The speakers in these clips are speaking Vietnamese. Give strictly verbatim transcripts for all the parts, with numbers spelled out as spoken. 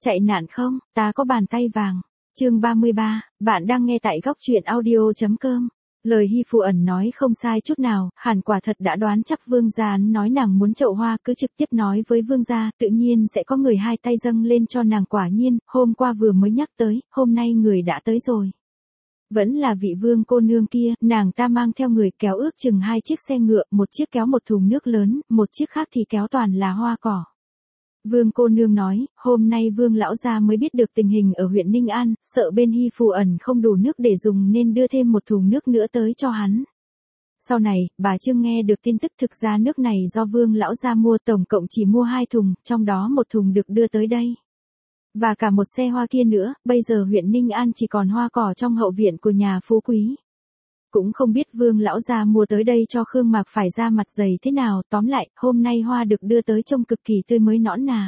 Chạy nạn không, ta có bàn tay vàng. Chương ba mươi ba, bạn đang nghe tại góc truyện audio.com. Lời Hy Phù Ẩn nói không sai chút nào, hẳn quả thật đã đoán chắc Vương gia nói nàng muốn chậu hoa, cứ trực tiếp nói với Vương gia, tự nhiên sẽ có người hai tay dâng lên cho nàng. Quả nhiên, hôm qua vừa mới nhắc tới, hôm nay người đã tới rồi. Vẫn là vị Vương cô nương kia, nàng ta mang theo người kéo ước chừng hai chiếc xe ngựa, một chiếc kéo một thùng nước lớn, một chiếc khác thì kéo toàn là hoa cỏ. Vương cô nương nói, hôm nay Vương lão gia mới biết được tình hình ở huyện Ninh An, sợ bên Hy Phù Ẩn không đủ nước để dùng nên đưa thêm một thùng nước nữa tới cho hắn. Sau này, bà Trương nghe được tin tức, thực ra nước này do Vương lão gia mua, tổng cộng chỉ mua hai thùng, trong đó một thùng được đưa tới đây. Và cả một xe hoa kia nữa, bây giờ huyện Ninh An chỉ còn hoa cỏ trong hậu viện của nhà phú quý. Cũng không biết Vương lão gia mua tới đây cho Khương Mạc phải ra mặt dày thế nào, tóm lại, hôm nay hoa được đưa tới trông cực kỳ tươi mới nõn nà.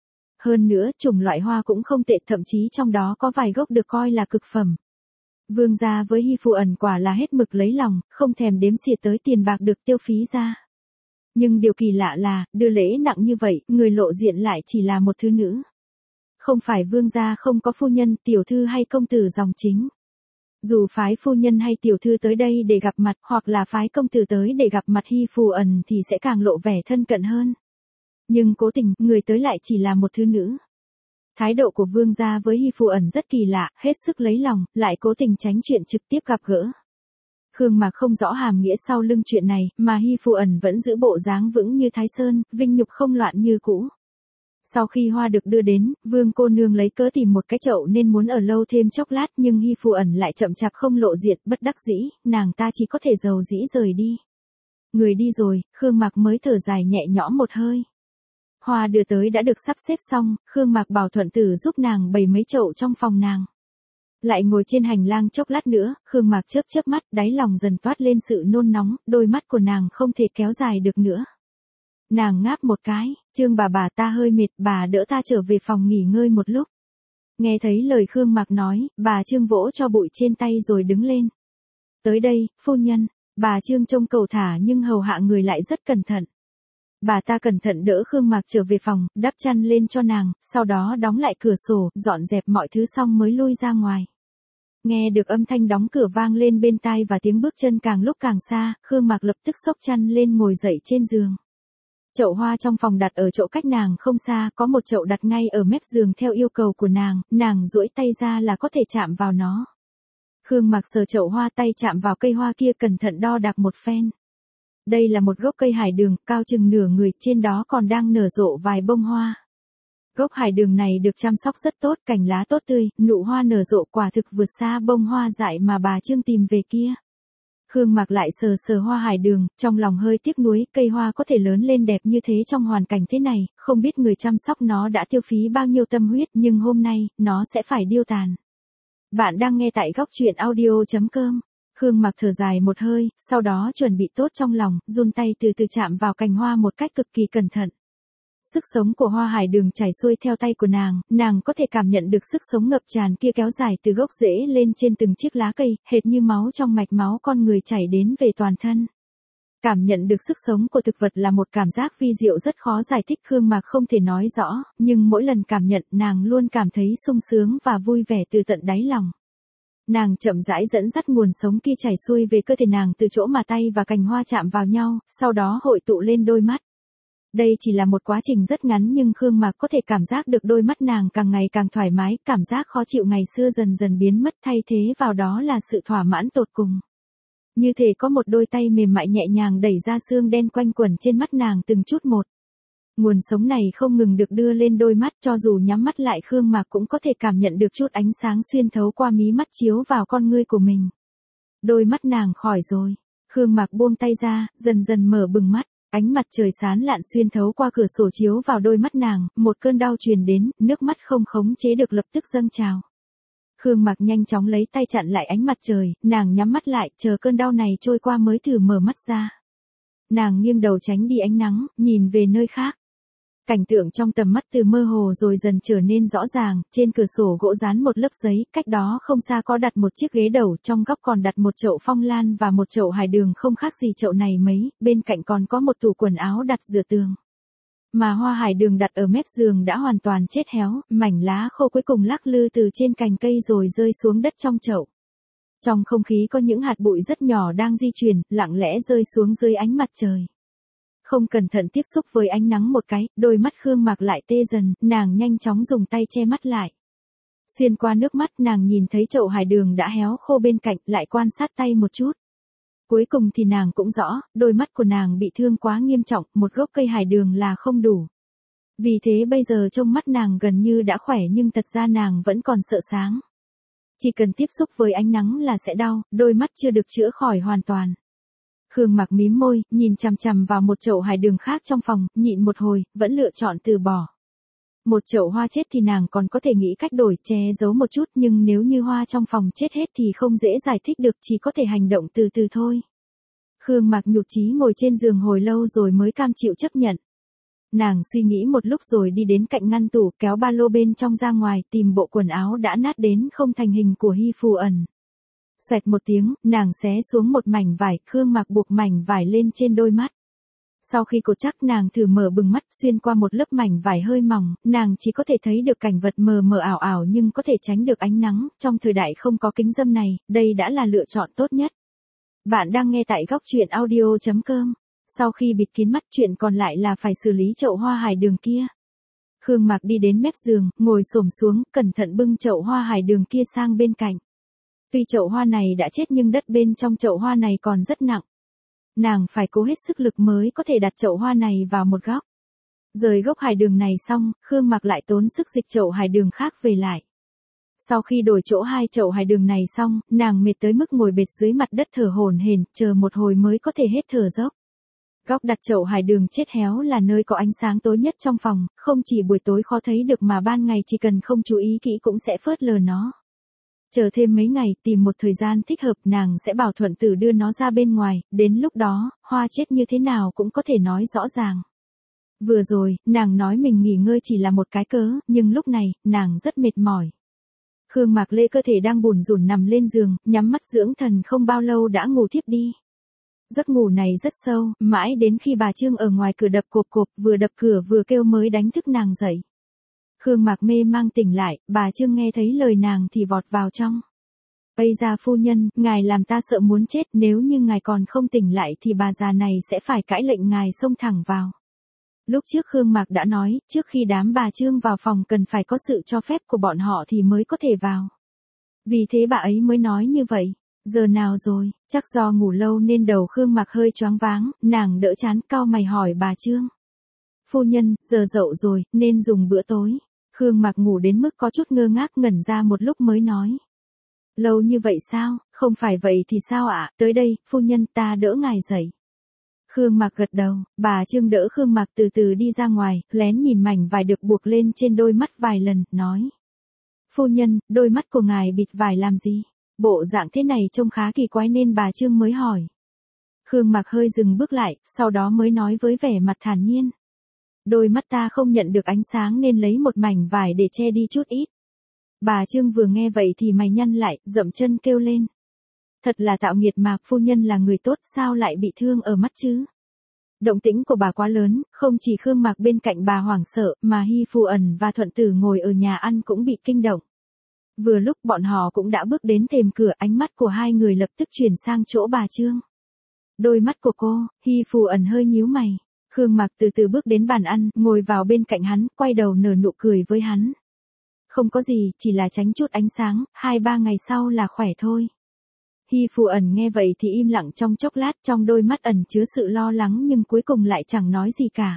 Hơn nữa, chủng loại hoa cũng không tệ, thậm chí trong đó có vài gốc được coi là cực phẩm. Vương gia với Hy Phù Ẩn quả là hết mực lấy lòng, không thèm đếm xỉa tới tiền bạc được tiêu phí ra. Nhưng điều kỳ lạ là, đưa lễ nặng như vậy, người lộ diện lại chỉ là một thứ nữ. Không phải Vương gia không có phu nhân, tiểu thư hay công tử dòng chính. Dù phái phu nhân hay tiểu thư tới đây để gặp mặt, hoặc là phái công tử tới để gặp mặt Hy Phù Ẩn thì sẽ càng lộ vẻ thân cận hơn. Nhưng cố tình, người tới lại chỉ là một thứ nữ. Thái độ của Vương gia với Hy Phù Ẩn rất kỳ lạ, hết sức lấy lòng, lại cố tình tránh chuyện trực tiếp gặp gỡ. Khương Mạc không rõ hàm nghĩa sau lưng chuyện này, mà Hy Phù Ẩn vẫn giữ bộ dáng vững như Thái Sơn, vinh nhục không loạn như cũ. Sau khi hoa được đưa đến, Vương cô nương lấy cớ tìm một cái chậu nên muốn ở lâu thêm chốc lát, nhưng Hy Phù Ẩn lại chậm chạp không lộ diện, bất đắc dĩ, nàng ta chỉ có thể dầu dĩ rời đi. Người đi rồi, Khương Mạc mới thở dài nhẹ nhõm một hơi. Hoa đưa tới đã được sắp xếp xong, Khương Mạc bảo thuận tử giúp nàng bày mấy chậu trong phòng nàng. Lại ngồi trên hành lang chốc lát nữa, Khương Mạc chớp chớp mắt, đáy lòng dần toát lên sự nôn nóng, đôi mắt của nàng không thể kéo dài được nữa. Nàng ngáp một cái, Trương bà bà ta hơi mệt, bà đỡ ta trở về phòng nghỉ ngơi một lúc. Nghe thấy lời Khương Mạc nói, bà Trương vỗ cho bụi trên tay rồi đứng lên. Tới đây, phu nhân, bà Trương trông cầu thả nhưng hầu hạ người lại rất cẩn thận. Bà ta cẩn thận đỡ Khương Mạc trở về phòng, đắp chăn lên cho nàng, sau đó đóng lại cửa sổ, dọn dẹp mọi thứ xong mới lui ra ngoài. Nghe được âm thanh đóng cửa vang lên bên tai và tiếng bước chân càng lúc càng xa, Khương Mạc lập tức xốc chăn lên ngồi dậy trên giường. Chậu hoa trong phòng đặt ở chỗ cách nàng không xa, có một chậu đặt ngay ở mép giường theo yêu cầu của nàng, nàng duỗi tay ra là có thể chạm vào nó. Khương Mạc sờ chậu hoa, tay chạm vào cây hoa kia, cẩn thận đo đạc một phen. Đây là một gốc cây hải đường, cao chừng nửa người, trên đó còn đang nở rộ vài bông hoa. Gốc hải đường này được chăm sóc rất tốt, cành lá tốt tươi, nụ hoa nở rộ quả thực vượt xa bông hoa dại mà bà Trương tìm về kia. Khương Mạc lại sờ sờ hoa hải đường, trong lòng hơi tiếc nuối, cây hoa có thể lớn lên đẹp như thế trong hoàn cảnh thế này, không biết người chăm sóc nó đã tiêu phí bao nhiêu tâm huyết, nhưng hôm nay, nó sẽ phải điêu tàn. Bạn đang nghe tại góc truyện audio.com. Khương Mạc thở dài một hơi, sau đó chuẩn bị tốt trong lòng, run tay từ từ chạm vào cành hoa một cách cực kỳ cẩn thận. Sức sống của hoa hải đường chảy xuôi theo tay của nàng, nàng có thể cảm nhận được sức sống ngập tràn kia kéo dài từ gốc rễ lên trên từng chiếc lá cây, hệt như máu trong mạch máu con người chảy đến về toàn thân. Cảm nhận được sức sống của thực vật là một cảm giác vi diệu rất khó giải thích, Khương Mạc không thể nói rõ, nhưng mỗi lần cảm nhận nàng luôn cảm thấy sung sướng và vui vẻ từ tận đáy lòng. Nàng chậm rãi dẫn dắt nguồn sống kia chảy xuôi về cơ thể nàng từ chỗ mà tay và cành hoa chạm vào nhau, sau đó hội tụ lên đôi mắt. Đây chỉ là một quá trình rất ngắn nhưng Khương Mạc có thể cảm giác được đôi mắt nàng càng ngày càng thoải mái, cảm giác khó chịu ngày xưa dần dần biến mất, thay thế vào đó là sự thỏa mãn tột cùng. Như thể có một đôi tay mềm mại nhẹ nhàng đẩy ra xương đen quanh quẩn trên mắt nàng từng chút một. Nguồn sống này không ngừng được đưa lên đôi mắt, cho dù nhắm mắt lại Khương Mạc cũng có thể cảm nhận được chút ánh sáng xuyên thấu qua mí mắt chiếu vào con ngươi của mình. Đôi mắt nàng khỏi rồi. Khương Mạc buông tay ra, dần dần mở bừng mắt. Ánh mặt trời sáng lạn xuyên thấu qua cửa sổ chiếu vào đôi mắt nàng, một cơn đau truyền đến, nước mắt không khống chế được lập tức dâng trào. Khương Mạc nhanh chóng lấy tay chặn lại ánh mặt trời, nàng nhắm mắt lại, chờ cơn đau này trôi qua mới thử mở mắt ra. Nàng nghiêng đầu tránh đi ánh nắng, nhìn về nơi khác. Cảnh tượng trong tầm mắt từ mơ hồ rồi dần trở nên rõ ràng, trên cửa sổ gỗ dán một lớp giấy, cách đó không xa có đặt một chiếc ghế đầu, trong góc còn đặt một chậu phong lan và một chậu hải đường không khác gì chậu này mấy, bên cạnh còn có một tủ quần áo đặt dựa tường. Mà hoa hải đường đặt ở mép giường đã hoàn toàn chết héo, mảnh lá khô cuối cùng lắc lư từ trên cành cây rồi rơi xuống đất trong chậu. Trong không khí có những hạt bụi rất nhỏ đang di chuyển, lặng lẽ rơi xuống dưới ánh mặt trời. Không cẩn thận tiếp xúc với ánh nắng một cái, đôi mắt Khương Mạc lại tê dần, nàng nhanh chóng dùng tay che mắt lại. Xuyên qua nước mắt nàng nhìn thấy chậu hải đường đã héo khô bên cạnh, lại quan sát tay một chút. Cuối cùng thì nàng cũng rõ, đôi mắt của nàng bị thương quá nghiêm trọng, một gốc cây hải đường là không đủ. Vì thế bây giờ trong mắt nàng gần như đã khỏe nhưng thật ra nàng vẫn còn sợ sáng. Chỉ cần tiếp xúc với ánh nắng là sẽ đau, đôi mắt chưa được chữa khỏi hoàn toàn. Khương Mạc mím môi, nhìn chằm chằm vào một chậu hải đường khác trong phòng, nhịn một hồi, vẫn lựa chọn từ bỏ. Một chậu hoa chết thì nàng còn có thể nghĩ cách đổi, che giấu một chút, nhưng nếu như hoa trong phòng chết hết thì không dễ giải thích được, chỉ có thể hành động từ từ thôi. Khương Mạc nhụt chí ngồi trên giường hồi lâu rồi mới cam chịu chấp nhận. Nàng suy nghĩ một lúc rồi đi đến cạnh ngăn tủ, kéo ba lô bên trong ra ngoài, tìm bộ quần áo đã nát đến không thành hình của Hy Phù Ẩn. Xoẹt một tiếng, nàng xé xuống một mảnh vải, Khương Mạc buộc mảnh vải lên trên đôi mắt. Sau khi cột chắc nàng thử mở bừng mắt, xuyên qua một lớp mảnh vải hơi mỏng, nàng chỉ có thể thấy được cảnh vật mờ mờ ảo ảo nhưng có thể tránh được ánh nắng, trong thời đại không có kính râm này, đây đã là lựa chọn tốt nhất. Bạn đang nghe tại góc truyện audio chấm com. Sau khi bịt kín mắt, chuyện còn lại là phải xử lý chậu hoa hải đường kia. Khương Mạc đi đến mép giường, ngồi xổm xuống, cẩn thận bưng chậu hoa hải đường kia sang bên cạnh. Tuy chậu hoa này đã chết nhưng đất bên trong chậu hoa này còn rất nặng. Nàng phải cố hết sức lực mới có thể đặt chậu hoa này vào một góc. Rời gốc hải đường này xong, Khương Mạc lại tốn sức dịch chậu hải đường khác về lại. Sau khi đổi chỗ hai chậu hải đường này xong, nàng mệt tới mức ngồi bệt dưới mặt đất thở hổn hển, chờ một hồi mới có thể hết thở dốc. Góc đặt chậu hải đường chết héo là nơi có ánh sáng tối nhất trong phòng, không chỉ buổi tối khó thấy được mà ban ngày chỉ cần không chú ý kỹ cũng sẽ phớt lờ nó. Chờ thêm mấy ngày, tìm một thời gian thích hợp, nàng sẽ bảo Thuận Tử đưa nó ra bên ngoài, đến lúc đó, hoa chết như thế nào cũng có thể nói rõ ràng. Vừa rồi, nàng nói mình nghỉ ngơi chỉ là một cái cớ, nhưng lúc này, nàng rất mệt mỏi. Khương Mạc Lê cơ thể đang bủn rủn nằm lên giường, nhắm mắt dưỡng thần không bao lâu đã ngủ thiếp đi. Giấc ngủ này rất sâu, mãi đến khi bà Trương ở ngoài cửa đập cộp cộp, vừa đập cửa vừa kêu mới đánh thức nàng dậy. Khương Mạc mê mang tỉnh lại, bà Trương nghe thấy lời nàng thì vọt vào trong. Ây da phu nhân, ngài làm ta sợ muốn chết, nếu như ngài còn không tỉnh lại thì bà già này sẽ phải cãi lệnh ngài xông thẳng vào. Lúc trước Khương Mạc đã nói, trước khi đám bà Trương vào phòng cần phải có sự cho phép của bọn họ thì mới có thể vào. Vì thế bà ấy mới nói như vậy. Giờ nào rồi, chắc do ngủ lâu nên đầu Khương Mạc hơi choáng váng, nàng đỡ chán cau mày hỏi bà Trương. Phu nhân, giờ dậu rồi, nên dùng bữa tối. Khương Mạc ngủ đến mức có chút ngơ ngác ngẩn ra một lúc mới nói. Lâu như vậy sao, không phải vậy thì sao ạ, à? Tới đây, phu nhân ta đỡ ngài dậy. Khương Mạc gật đầu, bà Trương đỡ Khương Mạc từ từ đi ra ngoài, lén nhìn mảnh vải được buộc lên trên đôi mắt vài lần, nói. Phu nhân, đôi mắt của ngài bịt vải làm gì? Bộ dạng thế này trông khá kỳ quái nên bà Trương mới hỏi. Khương Mạc hơi dừng bước lại, sau đó mới nói với vẻ mặt thản nhiên. Đôi mắt ta không nhận được ánh sáng nên lấy một mảnh vải để che đi chút ít. Bà Trương vừa nghe vậy thì mày nhăn lại, dậm chân kêu lên. Thật là tạo nghiệt mà, phu nhân là người tốt sao lại bị thương ở mắt chứ? Động tĩnh của bà quá lớn, không chỉ Khương Mạc bên cạnh bà hoảng sợ mà Hy Phù Ẩn và Thuận Tử ngồi ở nhà ăn cũng bị kinh động. Vừa lúc bọn họ cũng đã bước đến thềm cửa, ánh mắt của hai người lập tức chuyển sang chỗ bà Trương. Đôi mắt của cô, Hy Phù Ẩn hơi nhíu mày. Khương Mạc từ từ bước đến bàn ăn, ngồi vào bên cạnh hắn, quay đầu nở nụ cười với hắn. Không có gì, chỉ là tránh chút ánh sáng, hai ba ngày sau là khỏe thôi. Hy Phù Ẩn nghe vậy thì im lặng trong chốc lát, trong đôi mắt ẩn chứa sự lo lắng nhưng cuối cùng lại chẳng nói gì cả.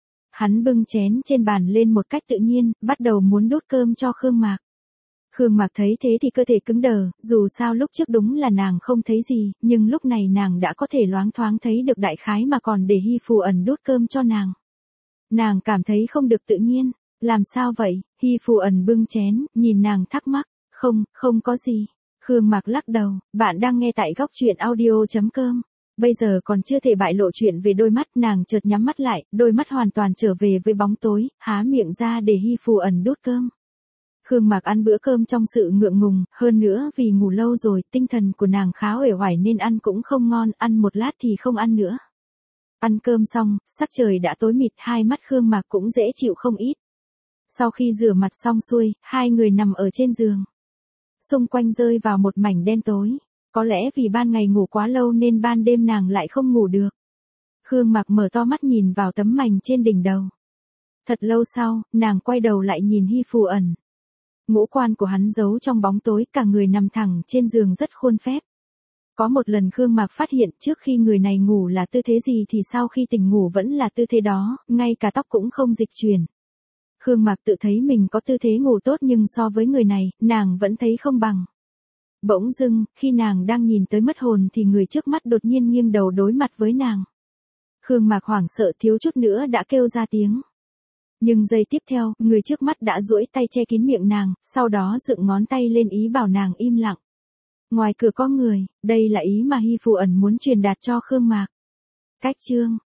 Hắn bưng chén trên bàn lên một cách tự nhiên, bắt đầu muốn đút cơm cho Khương Mạc. Khương Mạc thấy thế thì cơ thể cứng đờ, dù sao lúc trước đúng là nàng không thấy gì, nhưng lúc này nàng đã có thể loáng thoáng thấy được đại khái mà còn để Hy Phù Ẩn đút cơm cho nàng. Nàng cảm thấy không được tự nhiên, làm sao vậy? Hy Phù Ẩn bưng chén, nhìn nàng thắc mắc, không, không có gì. Khương Mạc lắc đầu, bạn đang nghe tại góc truyện audio chấm com. Bây giờ còn chưa thể bại lộ chuyện về đôi mắt, nàng chợt nhắm mắt lại, đôi mắt hoàn toàn trở về với bóng tối, há miệng ra để Hy Phù Ẩn đút cơm. Khương Mạc ăn bữa cơm trong sự ngượng ngùng, hơn nữa vì ngủ lâu rồi, tinh thần của nàng khá uể oải nên ăn cũng không ngon, ăn một lát thì không ăn nữa. Ăn cơm xong, sắc trời đã tối mịt, hai mắt Khương Mạc cũng dễ chịu không ít. Sau khi rửa mặt xong xuôi, hai người nằm ở trên giường. Xung quanh rơi vào một mảnh đen tối. Có lẽ vì ban ngày ngủ quá lâu nên ban đêm nàng lại không ngủ được. Khương Mạc mở to mắt nhìn vào tấm mành trên đỉnh đầu. Thật lâu sau, nàng quay đầu lại nhìn Hy Phù Ẩn. Ngũ quan của hắn giấu trong bóng tối, cả người nằm thẳng trên giường rất khuôn phép. Có một lần Khương Mạc phát hiện trước khi người này ngủ là tư thế gì thì sau khi tỉnh ngủ vẫn là tư thế đó, ngay cả tóc cũng không dịch chuyển. Khương Mạc tự thấy mình có tư thế ngủ tốt nhưng so với người này, nàng vẫn thấy không bằng. Bỗng dưng, khi nàng đang nhìn tới mất hồn thì người trước mắt đột nhiên nghiêng đầu đối mặt với nàng. Khương Mạc hoảng sợ thiếu chút nữa đã kêu ra tiếng. Nhưng giây tiếp theo, người trước mắt đã duỗi tay che kín miệng nàng, sau đó dựng ngón tay lên ý bảo nàng im lặng. Ngoài cửa có người, đây là ý mà Hy Phù Ẩn muốn truyền đạt cho Khương Mạc. Cách chương